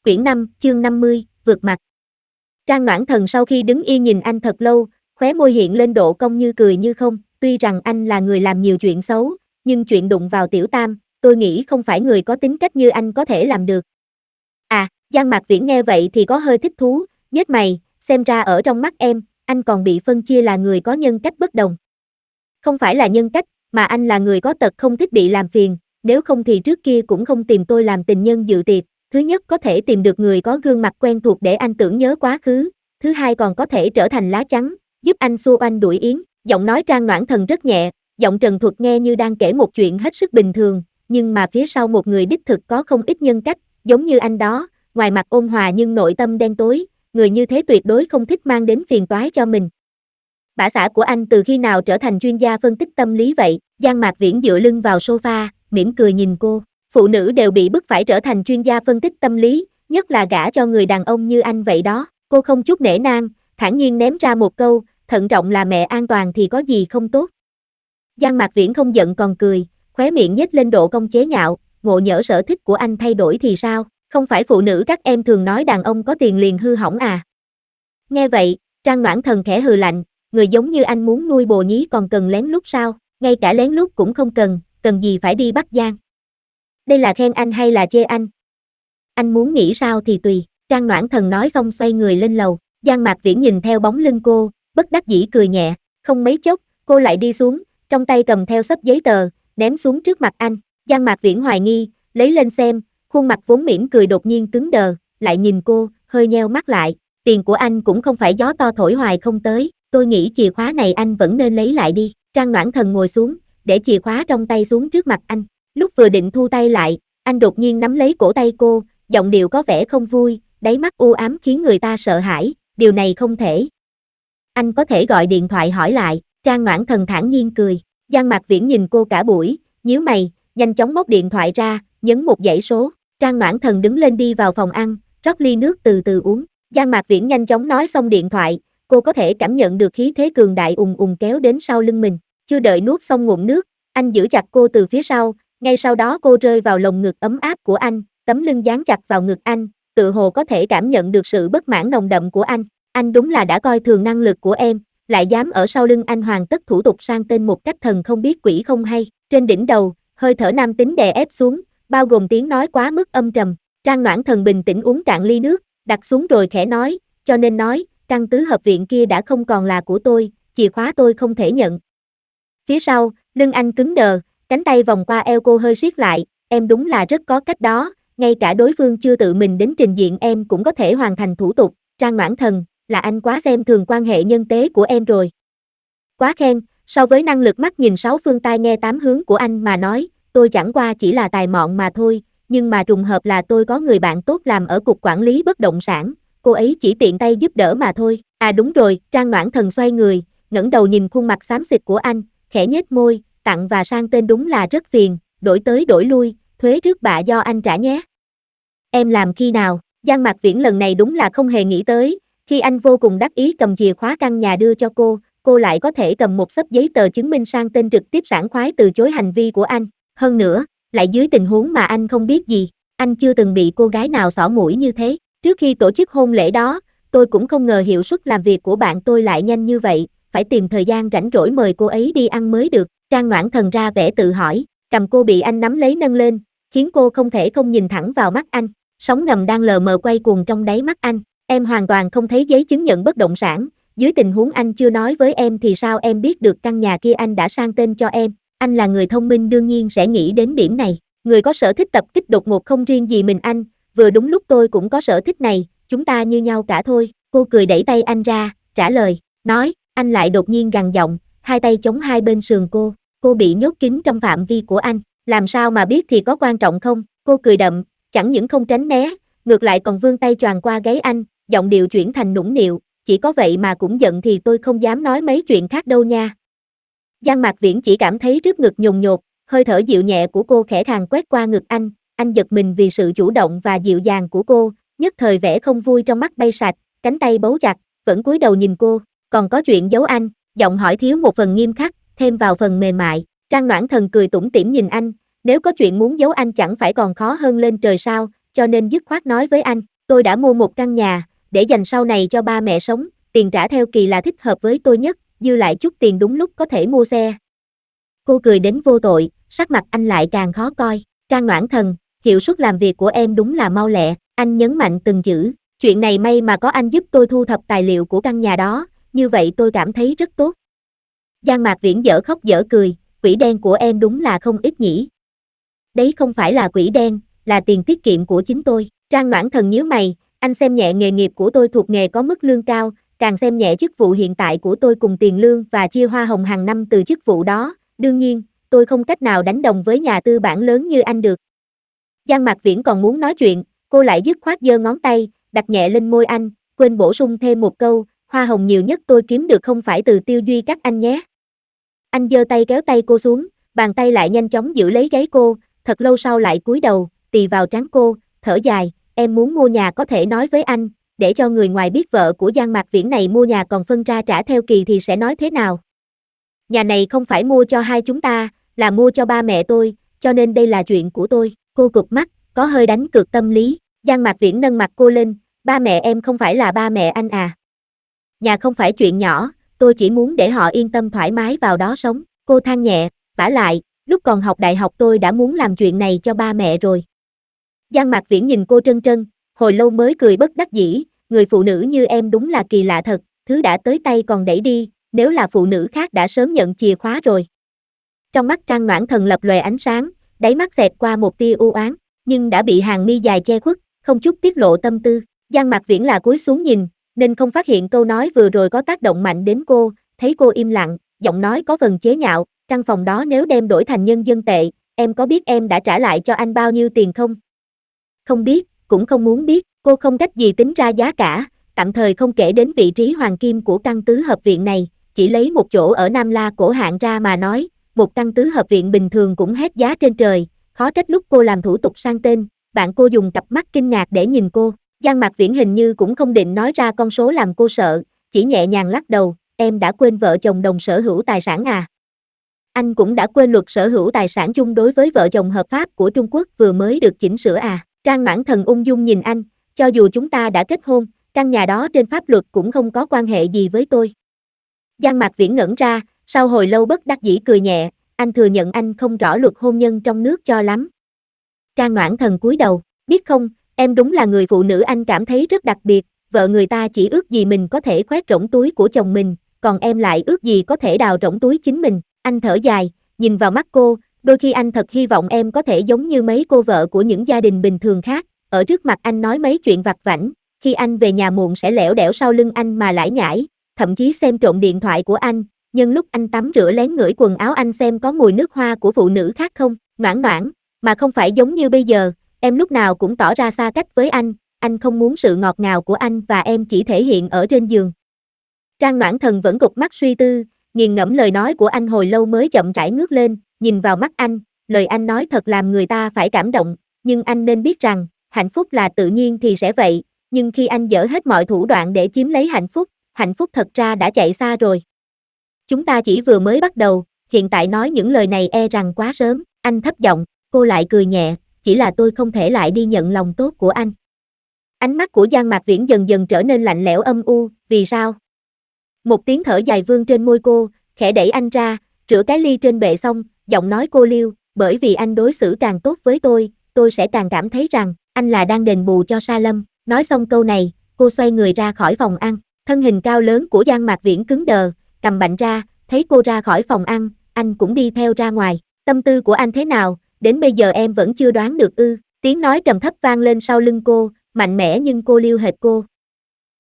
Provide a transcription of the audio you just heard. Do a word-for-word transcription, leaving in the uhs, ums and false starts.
Quyển năm, chương năm mươi, vượt mặt. Trang Noãn Thần sau khi đứng yên nhìn anh thật lâu, khóe môi hiện lên độ cong như cười như không, tuy rằng anh là người làm nhiều chuyện xấu, nhưng chuyện đụng vào Tiểu Tam, tôi nghĩ không phải người có tính cách như anh có thể làm được. À, Giang Mạc Viễn nghe vậy thì có hơi thích thú, nhếch mày, xem ra ở trong mắt em, anh còn bị phân chia là người có nhân cách bất đồng. Không phải là nhân cách, mà anh là người có tật không thích bị làm phiền, nếu không thì trước kia cũng không tìm tôi làm tình nhân dự tiệc. Thứ nhất có thể tìm được người có gương mặt quen thuộc để anh tưởng nhớ quá khứ, thứ hai còn có thể trở thành lá chắn, giúp anh xua oanh đuổi yến. Giọng nói Trang Noãn Thần rất nhẹ, giọng trần thuật nghe như đang kể một chuyện hết sức bình thường, nhưng mà phía sau một người đích thực có không ít nhân cách, giống như anh đó, ngoài mặt ôn hòa nhưng nội tâm đen tối, người như thế tuyệt đối không thích mang đến phiền toái cho mình. Bả xã của anh từ khi nào trở thành chuyên gia phân tích tâm lý vậy? Giang Mạc Viễn dựa lưng vào sofa, mỉm cười nhìn cô. Phụ nữ đều bị bức phải trở thành chuyên gia phân tích tâm lý, nhất là gả cho người đàn ông như anh vậy đó. Cô không chút nể nang, thản nhiên ném ra một câu, thận trọng là mẹ an toàn thì có gì không tốt. Giang Mạc Viễn không giận còn cười, khóe miệng nhếch lên độ cong chế nhạo, ngộ nhỡ sở thích của anh thay đổi thì sao? Không phải phụ nữ các em thường nói đàn ông có tiền liền hư hỏng à? Nghe vậy, Trang Noãn Thần khẽ hừ lạnh, người giống như anh muốn nuôi bồ nhí còn cần lén lút sao? Ngay cả lén lút cũng không cần, cần gì phải đi bắt Giang? Đây là khen anh hay là chê anh? Anh muốn nghĩ sao thì tùy. Trang Noãn Thần nói xong xoay người lên lầu. Giang Mạc Viễn nhìn theo bóng lưng cô, bất đắc dĩ cười nhẹ. Không mấy chốc, cô lại đi xuống, trong tay cầm theo xấp giấy tờ, ném xuống trước mặt anh. Giang Mạc Viễn hoài nghi, lấy lên xem, khuôn mặt vốn mỉm cười đột nhiên cứng đờ, lại nhìn cô, hơi nheo mắt lại. Tiền của anh cũng không phải gió to thổi hoài không tới, tôi nghĩ chìa khóa này anh vẫn nên lấy lại đi. Trang Noãn Thần ngồi xuống, để chìa khóa trong tay xuống trước mặt anh. Lúc vừa định thu tay lại, anh đột nhiên nắm lấy cổ tay cô, giọng điệu có vẻ không vui, đáy mắt u ám khiến người ta sợ hãi, điều này không thể. Anh có thể gọi điện thoại hỏi lại. Trang Noãn Thần thản nhiên cười. Giang Mạc Viễn nhìn cô cả buổi, nhíu mày, nhanh chóng móc điện thoại ra, nhấn một dãy số. Trang Noãn Thần đứng lên đi vào phòng ăn, rót ly nước từ từ uống. Giang Mạc Viễn nhanh chóng nói xong điện thoại, cô có thể cảm nhận được khí thế cường đại ùn ùn kéo đến sau lưng mình. Chưa đợi nuốt xong ngụm nước, anh giữ chặt cô từ phía sau, ngay sau đó cô rơi vào lồng ngực ấm áp của anh, tấm lưng dán chặt vào ngực anh, tự hồ có thể cảm nhận được sự bất mãn nồng đậm của anh. Anh đúng là đã coi thường năng lực của em, lại dám ở sau lưng anh hoàn tất thủ tục sang tên một cách thần không biết quỷ không hay. Trên đỉnh đầu, hơi thở nam tính đè ép xuống, bao gồm tiếng nói quá mức âm trầm. Trang Noãn Thần bình tĩnh uống cạn ly nước, đặt xuống rồi khẽ nói, cho nên nói, căn tứ hợp viện kia đã không còn là của tôi, chìa khóa tôi không thể nhận. Phía sau, lưng anh cứng đờ, cánh tay vòng qua eo cô hơi siết lại, em đúng là rất có cách đó, ngay cả đối phương chưa tự mình đến trình diện em cũng có thể hoàn thành thủ tục. Trang Noãn Thần, là anh quá xem thường quan hệ nhân tế của em rồi. Quá khen, so với năng lực mắt nhìn sáu phương tai nghe tám hướng của anh mà nói, tôi chẳng qua chỉ là tài mọn mà thôi, nhưng mà trùng hợp là tôi có người bạn tốt làm ở cục quản lý bất động sản, cô ấy chỉ tiện tay giúp đỡ mà thôi. À đúng rồi, Trang Noãn Thần xoay người, ngẩng đầu nhìn khuôn mặt xám xịt của anh, khẽ nhếch môi, tặng và sang tên đúng là rất phiền, đổi tới đổi lui, thuế rước bạ do anh trả nhé. Em làm khi nào? Giang Mạc Viễn lần này đúng là không hề nghĩ tới, khi anh vô cùng đắc ý cầm chìa khóa căn nhà đưa cho cô, cô lại có thể cầm một xấp giấy tờ chứng minh sang tên trực tiếp sảng khoái từ chối hành vi của anh. Hơn nữa, lại dưới tình huống mà anh không biết gì, anh chưa từng bị cô gái nào xỏ mũi như thế. Trước khi tổ chức hôn lễ đó, tôi cũng không ngờ hiệu suất làm việc của bạn tôi lại nhanh như vậy, phải tìm thời gian rảnh rỗi mời cô ấy đi ăn mới được. Trang Noãn Thần ra vẻ tự hỏi, cầm cô bị anh nắm lấy nâng lên, khiến cô không thể không nhìn thẳng vào mắt anh. Sóng ngầm đang lờ mờ quay cuồng trong đáy mắt anh. Em hoàn toàn không thấy giấy chứng nhận bất động sản, dưới tình huống anh chưa nói với em thì sao em biết được căn nhà kia anh đã sang tên cho em. Anh là người thông minh đương nhiên sẽ nghĩ đến điểm này. Người có sở thích tập kích đột ngột không riêng gì mình anh, vừa đúng lúc tôi cũng có sở thích này, chúng ta như nhau cả thôi. Cô cười đẩy tay anh ra, trả lời, nói, anh lại đột nhiên gằn giọng, hai tay chống hai bên sườn cô. Cô bị nhốt kín trong phạm vi của anh, làm sao mà biết thì có quan trọng không? Cô cười đậm, chẳng những không tránh né, ngược lại còn vươn tay choàng qua gáy anh, giọng điệu chuyển thành nũng nịu, chỉ có vậy mà cũng giận thì tôi không dám nói mấy chuyện khác đâu nha. Giang Mạc Viễn chỉ cảm thấy trước ngực nhồn nhột, hơi thở dịu nhẹ của cô khẽ khàng quét qua ngực anh, anh giật mình vì sự chủ động và dịu dàng của cô, nhất thời vẻ không vui trong mắt bay sạch, cánh tay bấu chặt, vẫn cúi đầu nhìn cô, còn có chuyện giấu anh, giọng hỏi thiếu một phần nghiêm khắc, thêm vào phần mềm mại. Trang Noãn Thần cười tủm tỉm nhìn anh, nếu có chuyện muốn giấu anh chẳng phải còn khó hơn lên trời sao, cho nên dứt khoát nói với anh, tôi đã mua một căn nhà, để dành sau này cho ba mẹ sống, tiền trả theo kỳ là thích hợp với tôi nhất, dư lại chút tiền đúng lúc có thể mua xe. Cô cười đến vô tội, sắc mặt anh lại càng khó coi. Trang Noãn Thần, hiệu suất làm việc của em đúng là mau lẹ, anh nhấn mạnh từng chữ, chuyện này may mà có anh giúp tôi thu thập tài liệu của căn nhà đó, như vậy tôi cảm thấy rất tốt. Giang Mạc Viễn dở khóc dở cười, quỹ đen của em đúng là không ít nhỉ. Đấy không phải là quỹ đen, là tiền tiết kiệm của chính tôi. Trang Noãn Thần nhíu mày, anh xem nhẹ nghề nghiệp của tôi thuộc nghề có mức lương cao, càng xem nhẹ chức vụ hiện tại của tôi cùng tiền lương và chia hoa hồng hàng năm từ chức vụ đó, đương nhiên, tôi không cách nào đánh đồng với nhà tư bản lớn như anh được. Giang Mạc Viễn còn muốn nói chuyện, cô lại dứt khoát giơ ngón tay, đặt nhẹ lên môi anh, quên bổ sung thêm một câu, hoa hồng nhiều nhất tôi kiếm được không phải từ Tiêu Duy các anh nhé. Anh giơ tay kéo tay cô xuống, bàn tay lại nhanh chóng giữ lấy gáy cô, thật lâu sau lại cúi đầu, tì vào trán cô, thở dài, em muốn mua nhà có thể nói với anh, để cho người ngoài biết vợ của Giang Mạc Viễn này mua nhà còn phân ra trả theo kỳ thì sẽ nói thế nào. Nhà này không phải mua cho hai chúng ta, là mua cho ba mẹ tôi, cho nên đây là chuyện của tôi. Cô cụp mắt, có hơi đánh cược tâm lý. Giang Mạc Viễn nâng mặt cô lên, ba mẹ em không phải là ba mẹ anh à. Nhà không phải chuyện nhỏ, tôi chỉ muốn để họ yên tâm thoải mái vào đó sống. Cô than nhẹ, vả lại, lúc còn học đại học tôi đã muốn làm chuyện này cho ba mẹ rồi. Giang Mạc Viễn nhìn cô trân trân, hồi lâu mới cười bất đắc dĩ, người phụ nữ như em đúng là kỳ lạ thật, thứ đã tới tay còn đẩy đi, nếu là phụ nữ khác đã sớm nhận chìa khóa rồi. Trong mắt Trang Noãn Thần lập lòe ánh sáng, đáy mắt xẹt qua một tia u oán, nhưng đã bị hàng mi dài che khuất, không chút tiết lộ tâm tư. Giang Mạc Viễn là cúi xuống nhìn, nên không phát hiện câu nói vừa rồi có tác động mạnh đến cô, thấy cô im lặng, giọng nói có phần chế nhạo, căn phòng đó nếu đem đổi thành nhân dân tệ, em có biết em đã trả lại cho anh bao nhiêu tiền không? Không biết, cũng không muốn biết, cô không cách gì tính ra giá cả, tạm thời không kể đến vị trí hoàng kim của căn tứ hợp viện này, chỉ lấy một chỗ ở Nam La Cổ Hạng ra mà nói, một căn tứ hợp viện bình thường cũng hét giá trên trời, khó trách lúc cô làm thủ tục sang tên, bạn cô dùng cặp mắt kinh ngạc để nhìn cô. Giang Mạc Viễn hình như cũng không định nói ra con số làm cô sợ, chỉ nhẹ nhàng lắc đầu, em đã quên vợ chồng đồng sở hữu tài sản à? Anh cũng đã quên luật sở hữu tài sản chung đối với vợ chồng hợp pháp của Trung Quốc vừa mới được chỉnh sửa à? Trang Noãn Thần ung dung nhìn anh, cho dù chúng ta đã kết hôn, căn nhà đó trên pháp luật cũng không có quan hệ gì với tôi. Giang Mạc Viễn ngẩn ra, sau hồi lâu bất đắc dĩ cười nhẹ, anh thừa nhận anh không rõ luật hôn nhân trong nước cho lắm. Trang Noãn Thần cúi đầu, biết không, em đúng là người phụ nữ anh cảm thấy rất đặc biệt, vợ người ta chỉ ước gì mình có thể khoét rỗng túi của chồng mình, còn em lại ước gì có thể đào rỗng túi chính mình. Anh thở dài, nhìn vào mắt cô, đôi khi anh thật hy vọng em có thể giống như mấy cô vợ của những gia đình bình thường khác, ở trước mặt anh nói mấy chuyện vặt vãnh, khi anh về nhà muộn sẽ lẻo đẻo sau lưng anh mà lải nhải, thậm chí xem trộm điện thoại của anh, nhân lúc anh tắm rửa lén ngửi quần áo anh xem có mùi nước hoa của phụ nữ khác không, Noãn Noãn, mà không phải giống như bây giờ, em lúc nào cũng tỏ ra xa cách với anh, anh không muốn sự ngọt ngào của anh và em chỉ thể hiện ở trên giường. Trang Noãn Thần vẫn gục mắt suy tư, nghiền ngẫm lời nói của anh hồi lâu mới chậm rãi ngước lên, nhìn vào mắt anh, lời anh nói thật làm người ta phải cảm động, nhưng anh nên biết rằng, hạnh phúc là tự nhiên thì sẽ vậy, nhưng khi anh dở hết mọi thủ đoạn để chiếm lấy hạnh phúc, hạnh phúc thật ra đã chạy xa rồi. Chúng ta chỉ vừa mới bắt đầu, hiện tại nói những lời này e rằng quá sớm, anh thấp giọng, cô lại cười nhẹ, chỉ là tôi không thể lại đi nhận lòng tốt của anh. Ánh mắt của Giang Mạc Viễn dần dần trở nên lạnh lẽo âm u, vì sao? Một tiếng thở dài vương trên môi cô, khẽ đẩy anh ra, rửa cái ly trên bệ xong, giọng nói cô liêu, bởi vì anh đối xử càng tốt với tôi, tôi sẽ càng cảm thấy rằng, anh là đang đền bù cho Sa Lâm. Nói xong câu này, cô xoay người ra khỏi phòng ăn, thân hình cao lớn của Giang Mạc Viễn cứng đờ, cầm bạnh ra, thấy cô ra khỏi phòng ăn, anh cũng đi theo ra ngoài, tâm tư của anh thế nào, đến bây giờ em vẫn chưa đoán được ư, tiếng nói trầm thấp vang lên sau lưng cô, mạnh mẽ nhưng cô liêu hệt cô.